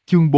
Chương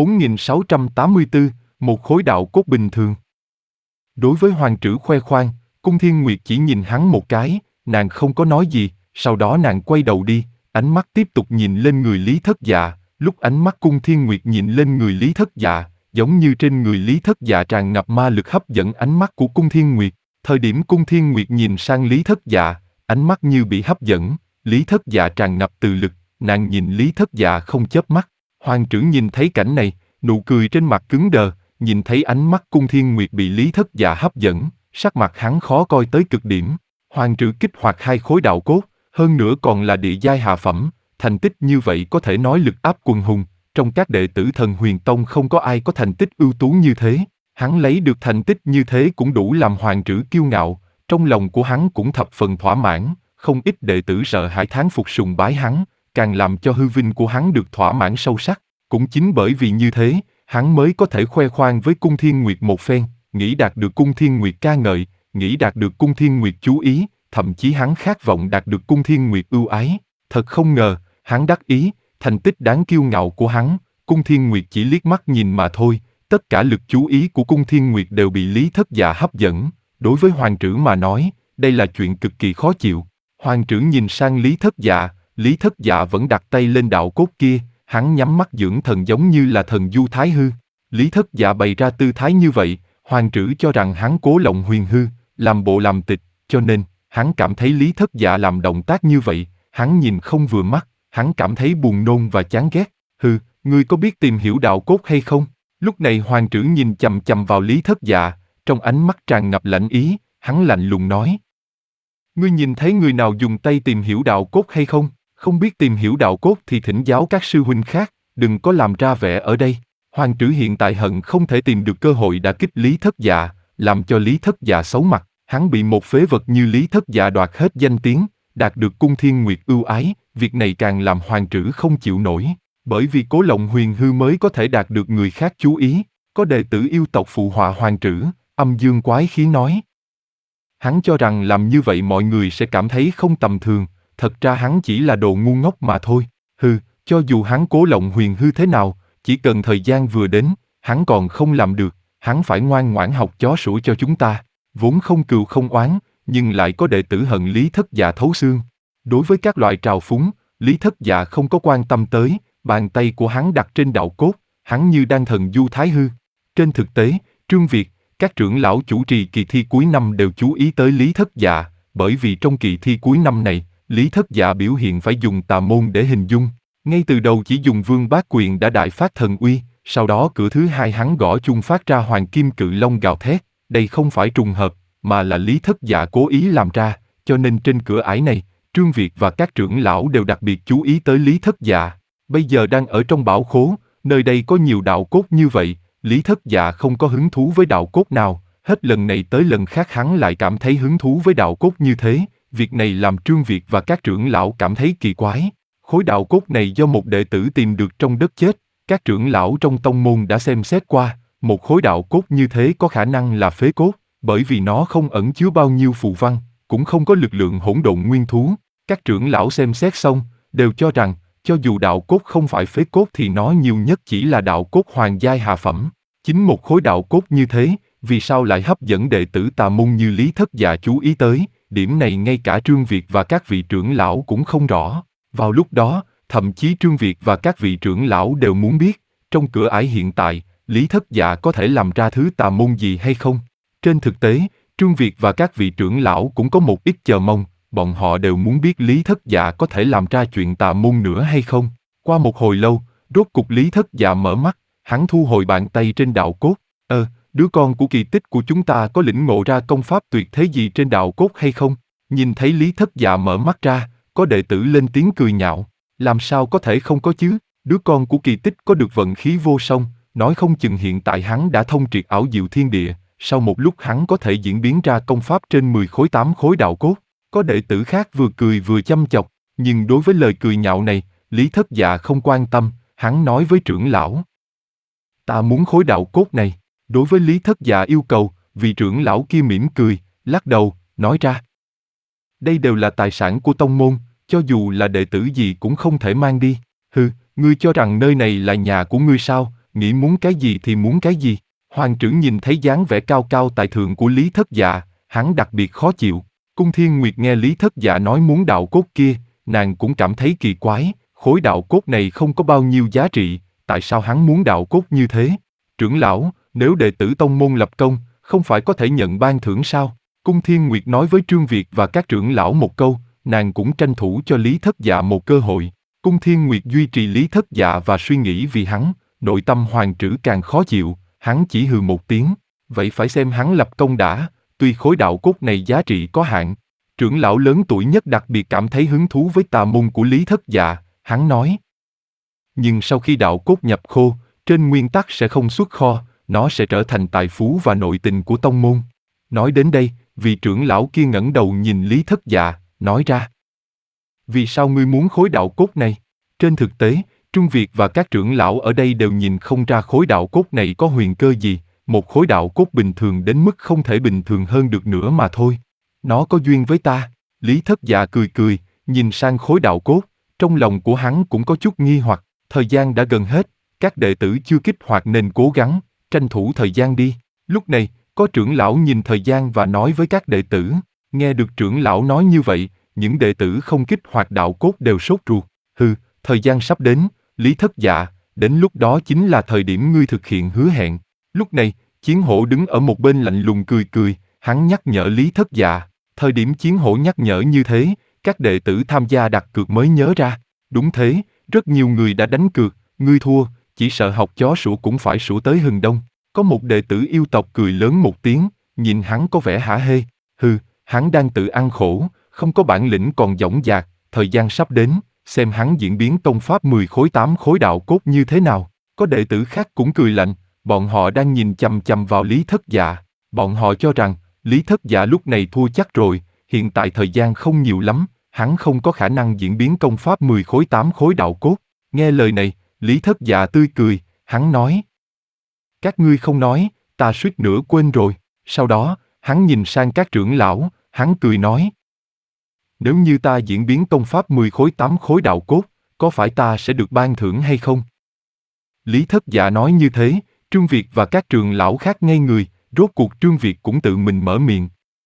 4684, một khối đạo cốt bình thường. Đối với Hoàng Trữ khoe khoang, Cung Thiên Nguyệt chỉ nhìn hắn một cái, nàng không có nói gì, sau đó nàng quay đầu đi, ánh mắt tiếp tục nhìn lên người Lý Thất Dạ, lúc ánh mắt Cung Thiên Nguyệt nhìn lên người Lý Thất Dạ, giống như trên người Lý Thất Dạ tràn ngập ma lực hấp dẫn ánh mắt của Cung Thiên Nguyệt. Thời điểm Cung Thiên Nguyệt nhìn sang Lý Thất Dạ, ánh mắt như bị hấp dẫn, Lý Thất Dạ tràn ngập từ lực, nàng nhìn Lý Thất Dạ không chớp mắt. Hoàng Trữ nhìn thấy cảnh này, nụ cười trên mặt cứng đờ, nhìn thấy ánh mắt Cung Thiên Nguyệt bị Lý Thất Dạ hấp dẫn, sắc mặt hắn khó coi tới cực điểm. Hoàng Trữ kích hoạt 2 khối đạo cốt, hơn nữa còn là địa giai hạ phẩm, thành tích như vậy có thể nói lực áp quần hùng, trong các đệ tử Thần Huyền Tông không có ai có thành tích ưu tú như thế. Hắn lấy được thành tích như thế cũng đủ làm Hoàng Trữ kiêu ngạo, trong lòng của hắn cũng thập phần thỏa mãn, không ít đệ tử sợ hãi thán phục sùng bái hắn, càng làm cho hư vinh của hắn được thỏa mãn sâu sắc. Cũng chính bởi vì như thế, hắn mới có thể khoe khoang với Cung Thiên Nguyệt một phen, nghĩ đạt được Cung Thiên Nguyệt ca ngợi, nghĩ đạt được Cung Thiên Nguyệt chú ý, thậm chí hắn khát vọng đạt được Cung Thiên Nguyệt ưu ái. Thật không ngờ, hắn đắc ý, thành tích đáng kiêu ngạo của hắn, Cung Thiên Nguyệt chỉ liếc mắt nhìn mà thôi, tất cả lực chú ý của Cung Thiên Nguyệt đều bị Lý Thất Dạ hấp dẫn. Đối với Hoàng Trữ mà nói, đây là chuyện cực kỳ khó chịu. Hoàng Trữ nhìn sang Lý Thất Dạ vẫn đặt tay lên đạo cốt kia, hắn nhắm mắt dưỡng thần giống như là thần du thái hư. Lý Thất Dạ bày ra tư thái như vậy, Hoàng Trữ cho rằng hắn cố lộng huyền hư, làm bộ làm tịch, cho nên, hắn cảm thấy Lý Thất Dạ làm động tác như vậy, hắn nhìn không vừa mắt, hắn cảm thấy buồn nôn và chán ghét. Hừ, ngươi có biết tìm hiểu đạo cốt hay không? Lúc này Hoàng Trữ nhìn chằm chằm vào Lý Thất Dạ, trong ánh mắt tràn ngập lạnh ý, hắn lạnh lùng nói. Ngươi nhìn thấy người nào dùng tay tìm hiểu đạo cốt hay không? Không biết tìm hiểu đạo cốt thì thỉnh giáo các sư huynh khác, đừng có làm ra vẻ ở đây. Hoàng Trữ hiện tại hận không thể tìm được cơ hội đả kích Lý Thất Dạ, làm cho Lý Thất Dạ xấu mặt. Hắn bị một phế vật như Lý Thất Dạ đoạt hết danh tiếng, đạt được Cung Thiên Nguyệt ưu ái, việc này càng làm Hoàng Trữ không chịu nổi. Bởi vì cố lộng huyền hư mới có thể đạt được người khác chú ý. Có đệ tử yêu tộc phụ họa Hoàng Trữ, âm dương quái khí nói. Hắn cho rằng làm như vậy mọi người sẽ cảm thấy không tầm thường, thật ra hắn chỉ là đồ ngu ngốc mà thôi. Hừ, cho dù hắn cố lộng huyền hư thế nào, chỉ cần thời gian vừa đến, hắn còn không làm được, hắn phải ngoan ngoãn học chó sủa cho chúng ta. Vốn không cừu không oán, nhưng lại có đệ tử hận Lý Thất Dạ thấu xương. Đối với các loại trào phúng, Lý Thất Dạ không có quan tâm tới, bàn tay của hắn đặt trên đạo cốt, hắn như đang thần du thái hư. Trên thực tế, Trương Việt, các trưởng lão chủ trì kỳ thi cuối năm đều chú ý tới Lý Thất Dạ, bởi vì trong kỳ thi cuối năm này, Lý Thất Dạ biểu hiện phải dùng tà môn để hình dung. Ngay từ đầu chỉ dùng Vương Bát Quyền đã đại phát thần uy, sau đó cửa thứ hai hắn gõ chuông phát ra hoàng kim cự long gào thét. Đây không phải trùng hợp, mà là Lý Thất Dạ cố ý làm ra, cho nên trên cửa ải này, Trương Việt và các trưởng lão đều đặc biệt chú ý tới Lý Thất Dạ. Bây giờ đang ở trong bảo khố, nơi đây có nhiều đạo cốt như vậy, Lý Thất Dạ không có hứng thú với đạo cốt nào, hết lần này tới lần khác hắn lại cảm thấy hứng thú với đạo cốt như thế, việc này làm Trương Việt và các trưởng lão cảm thấy kỳ quái. Khối đạo cốt này do một đệ tử tìm được trong đất chết, các trưởng lão trong tông môn đã xem xét qua, một khối đạo cốt như thế có khả năng là phế cốt, bởi vì nó không ẩn chứa bao nhiêu phù văn, cũng không có lực lượng hỗn độn nguyên thú. Các trưởng lão xem xét xong, đều cho rằng, cho dù đạo cốt không phải phế cốt thì nó nhiều nhất chỉ là đạo cốt hoàng giai hạ phẩm. Chính một khối đạo cốt như thế, vì sao lại hấp dẫn đệ tử tà môn như Lý Thất Dạ chú ý tới, điểm này ngay cả Trương Việt và các vị trưởng lão cũng không rõ. Vào lúc đó, thậm chí Trương Việt và các vị trưởng lão đều muốn biết, trong cửa ải hiện tại, Lý Thất Dạ có thể làm ra thứ tà môn gì hay không. Trên thực tế, Trương Việt và các vị trưởng lão cũng có một ít chờ mong, bọn họ đều muốn biết Lý Thất Dạ có thể làm ra chuyện tà môn nữa hay không. Qua một hồi lâu, rốt cục Lý Thất Dạ mở mắt, hắn thu hồi bàn tay trên đạo cốt. Đứa con của kỳ tích của chúng ta có lĩnh ngộ ra công pháp tuyệt thế gì trên đạo cốt hay không? Nhìn thấy Lý Thất Dạ mở mắt ra, có đệ tử lên tiếng cười nhạo. Làm sao có thể không có chứ? Đứa con của kỳ tích có được vận khí vô song, nói không chừng hiện tại hắn đã thông triệt ảo diệu thiên địa, sau một lúc hắn có thể diễn biến ra công pháp trên 10 khối 8 khối đạo cốt. Có đệ tử khác vừa cười vừa chăm chọc, nhưng đối với lời cười nhạo này, Lý Thất Dạ không quan tâm, hắn nói với trưởng lão. Ta muốn khối đạo cốt này. Đối với Lý Thất Dạ yêu cầu, vị trưởng lão kia mỉm cười, lắc đầu, nói ra. Đây đều là tài sản của tông môn, cho dù là đệ tử gì cũng không thể mang đi. Hừ, ngươi cho rằng nơi này là nhà của ngươi sao? nghĩ muốn cái gì thì muốn cái gì. Hoàng trưởng nhìn thấy dáng vẻ cao cao tại thượng của Lý Thất Dạ, hắn đặc biệt khó chịu. Cung Thiên Nguyệt nghe Lý Thất Dạ nói muốn đạo cốt kia, nàng cũng cảm thấy kỳ quái, khối đạo cốt này không có bao nhiêu giá trị, tại sao hắn muốn đạo cốt như thế? Trưởng lão, nếu đệ tử tông môn lập công, không phải có thể nhận ban thưởng sao? Cung Thiên Nguyệt nói với Trương Việt và các trưởng lão một câu, nàng cũng tranh thủ cho Lý Thất Dạ một cơ hội. Cung Thiên Nguyệt duy trì Lý Thất Dạ và suy nghĩ vì hắn, nội tâm Hoàng Trử càng khó chịu, hắn chỉ hừ một tiếng, vậy phải xem hắn lập công đã, tuy khối đạo cốt này giá trị có hạn. Trưởng lão lớn tuổi nhất đặc biệt cảm thấy hứng thú với tà môn của Lý Thất Dạ, hắn nói. Nhưng sau khi đạo cốt nhập khô, trên nguyên tắc sẽ không xuất kho, nó sẽ trở thành tài phú và nội tình của tông môn. Nói đến đây, vị trưởng lão kia ngẩng đầu nhìn Lý Thất Dạ, nói ra. Vì sao ngươi muốn khối đạo cốt này? Trên thực tế, Trung Việt và các trưởng lão ở đây đều nhìn không ra khối đạo cốt này có huyền cơ gì, một khối đạo cốt bình thường đến mức không thể bình thường hơn được nữa mà thôi. Nó có duyên với ta. Lý Thất Dạ cười cười, nhìn sang khối đạo cốt, trong lòng của hắn cũng có chút nghi hoặc, thời gian đã gần hết, các đệ tử chưa kích hoạt nên cố gắng, tranh thủ thời gian đi. Lúc này, có trưởng lão nhìn thời gian và nói với các đệ tử, nghe được trưởng lão nói như vậy, những đệ tử không kích hoạt đạo cốt đều sốt ruột. Thời gian sắp đến, Lý Thất Dạ, đến lúc đó chính là thời điểm ngươi thực hiện hứa hẹn. Lúc này, Chiến Hổ đứng ở một bên lạnh lùng cười cười, hắn nhắc nhở Lý Thất Dạ. Thời điểm Chiến Hổ nhắc nhở như thế, các đệ tử tham gia đặt cược mới nhớ ra. Đúng thế, rất nhiều người đã đánh cược, ngươi thua, chỉ sợ học chó sủa cũng phải sủa tới hừng đông. Có một đệ tử yêu tộc cười lớn một tiếng, nhìn hắn có vẻ hả hê. Hắn đang tự ăn khổ, không có bản lĩnh còn dõng dạc, thời gian sắp đến, xem hắn diễn biến công pháp 10 khối 8 khối đạo cốt như thế nào. Có đệ tử khác cũng cười lạnh, bọn họ đang nhìn chằm chằm vào Lý Thất Dạ. Bọn họ cho rằng, Lý Thất Dạ lúc này thua chắc rồi, hiện tại thời gian không nhiều lắm, hắn không có khả năng diễn biến công pháp 10 khối 8 khối đạo cốt. Nghe lời này, Lý Thất Dạ tươi cười, hắn nói. Các ngươi không nói, ta suýt nữa quên rồi. Sau đó, hắn nhìn sang các trưởng lão, hắn cười nói. Nếu như ta diễn biến công pháp 10 khối 8 khối đạo cốt, có phải ta sẽ được ban thưởng hay không? Lý Thất Dạ nói như thế, Trương Việt và các trưởng lão khác ngây người, rốt cuộc Trương Việt cũng tự mình mở miệng.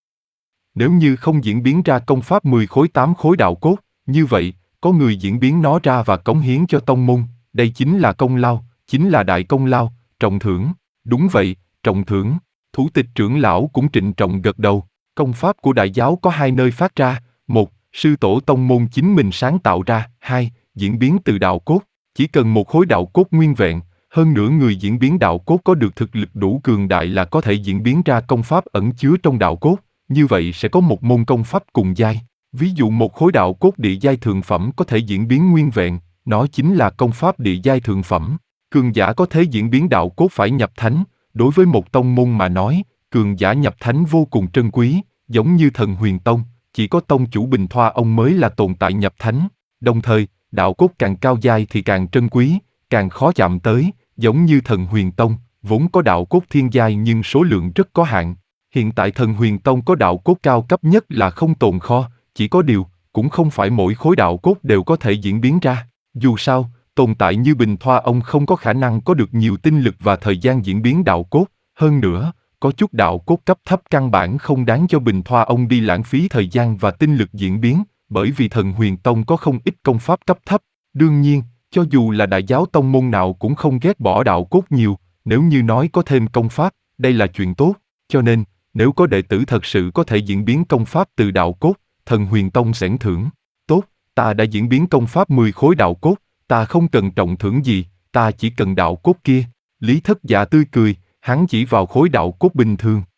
Nếu như không diễn biến ra công pháp 10 khối 8 khối đạo cốt, như vậy, có người diễn biến nó ra và cống hiến cho tông môn, đây chính là công lao, chính là đại công lao, trọng thưởng. Đúng vậy, trọng thưởng. Thủ tịch trưởng lão cũng trịnh trọng gật đầu. Công pháp của đại giáo có hai nơi phát ra, một, sư tổ tông môn chính mình sáng tạo ra, hai, diễn biến từ đạo cốt. Chỉ cần một khối đạo cốt nguyên vẹn, hơn nữa người diễn biến đạo cốt có được thực lực đủ cường đại là có thể diễn biến ra công pháp ẩn chứa trong đạo cốt, như vậy sẽ có một môn công pháp cùng giai. Ví dụ một khối đạo cốt địa giai thượng phẩm có thể diễn biến nguyên vẹn, nó chính là công pháp địa giai thượng phẩm. Cường giả có thể diễn biến đạo cốt phải nhập thánh, đối với một tông môn mà nói, cường giả nhập thánh vô cùng trân quý, giống như Thần Huyền Tông, chỉ có tông chủ Bình Thoa ông mới là tồn tại nhập thánh. Đồng thời, đạo cốt càng cao giai thì càng trân quý, càng khó chạm tới, giống như Thần Huyền Tông, vốn có đạo cốt thiên giai nhưng số lượng rất có hạn. Hiện tại Thần Huyền Tông có đạo cốt cao cấp nhất là không tồn kho, chỉ có điều, cũng không phải mỗi khối đạo cốt đều có thể diễn biến ra. Dù sao, tồn tại như Bình Thoa ông không có khả năng có được nhiều tinh lực và thời gian diễn biến đạo cốt, hơn nữa, có chút đạo cốt cấp thấp căn bản không đáng cho Bình Thoa ông đi lãng phí thời gian và tinh lực diễn biến, bởi vì Thần Huyền Tông có không ít công pháp cấp thấp. Đương nhiên, cho dù là đại giáo tông môn nào cũng không ghét bỏ đạo cốt nhiều, nếu như nói có thêm công pháp, đây là chuyện tốt, cho nên, nếu có đệ tử thật sự có thể diễn biến công pháp từ đạo cốt, Thần Huyền Tông xẻn thưởng. Tốt, ta đã diễn biến công pháp 10 khối đạo cốt, ta không cần trọng thưởng gì, ta chỉ cần đạo cốt kia. Lý Thất Dạ tươi cười, hắn chỉ vào khối đạo cốt bình thường.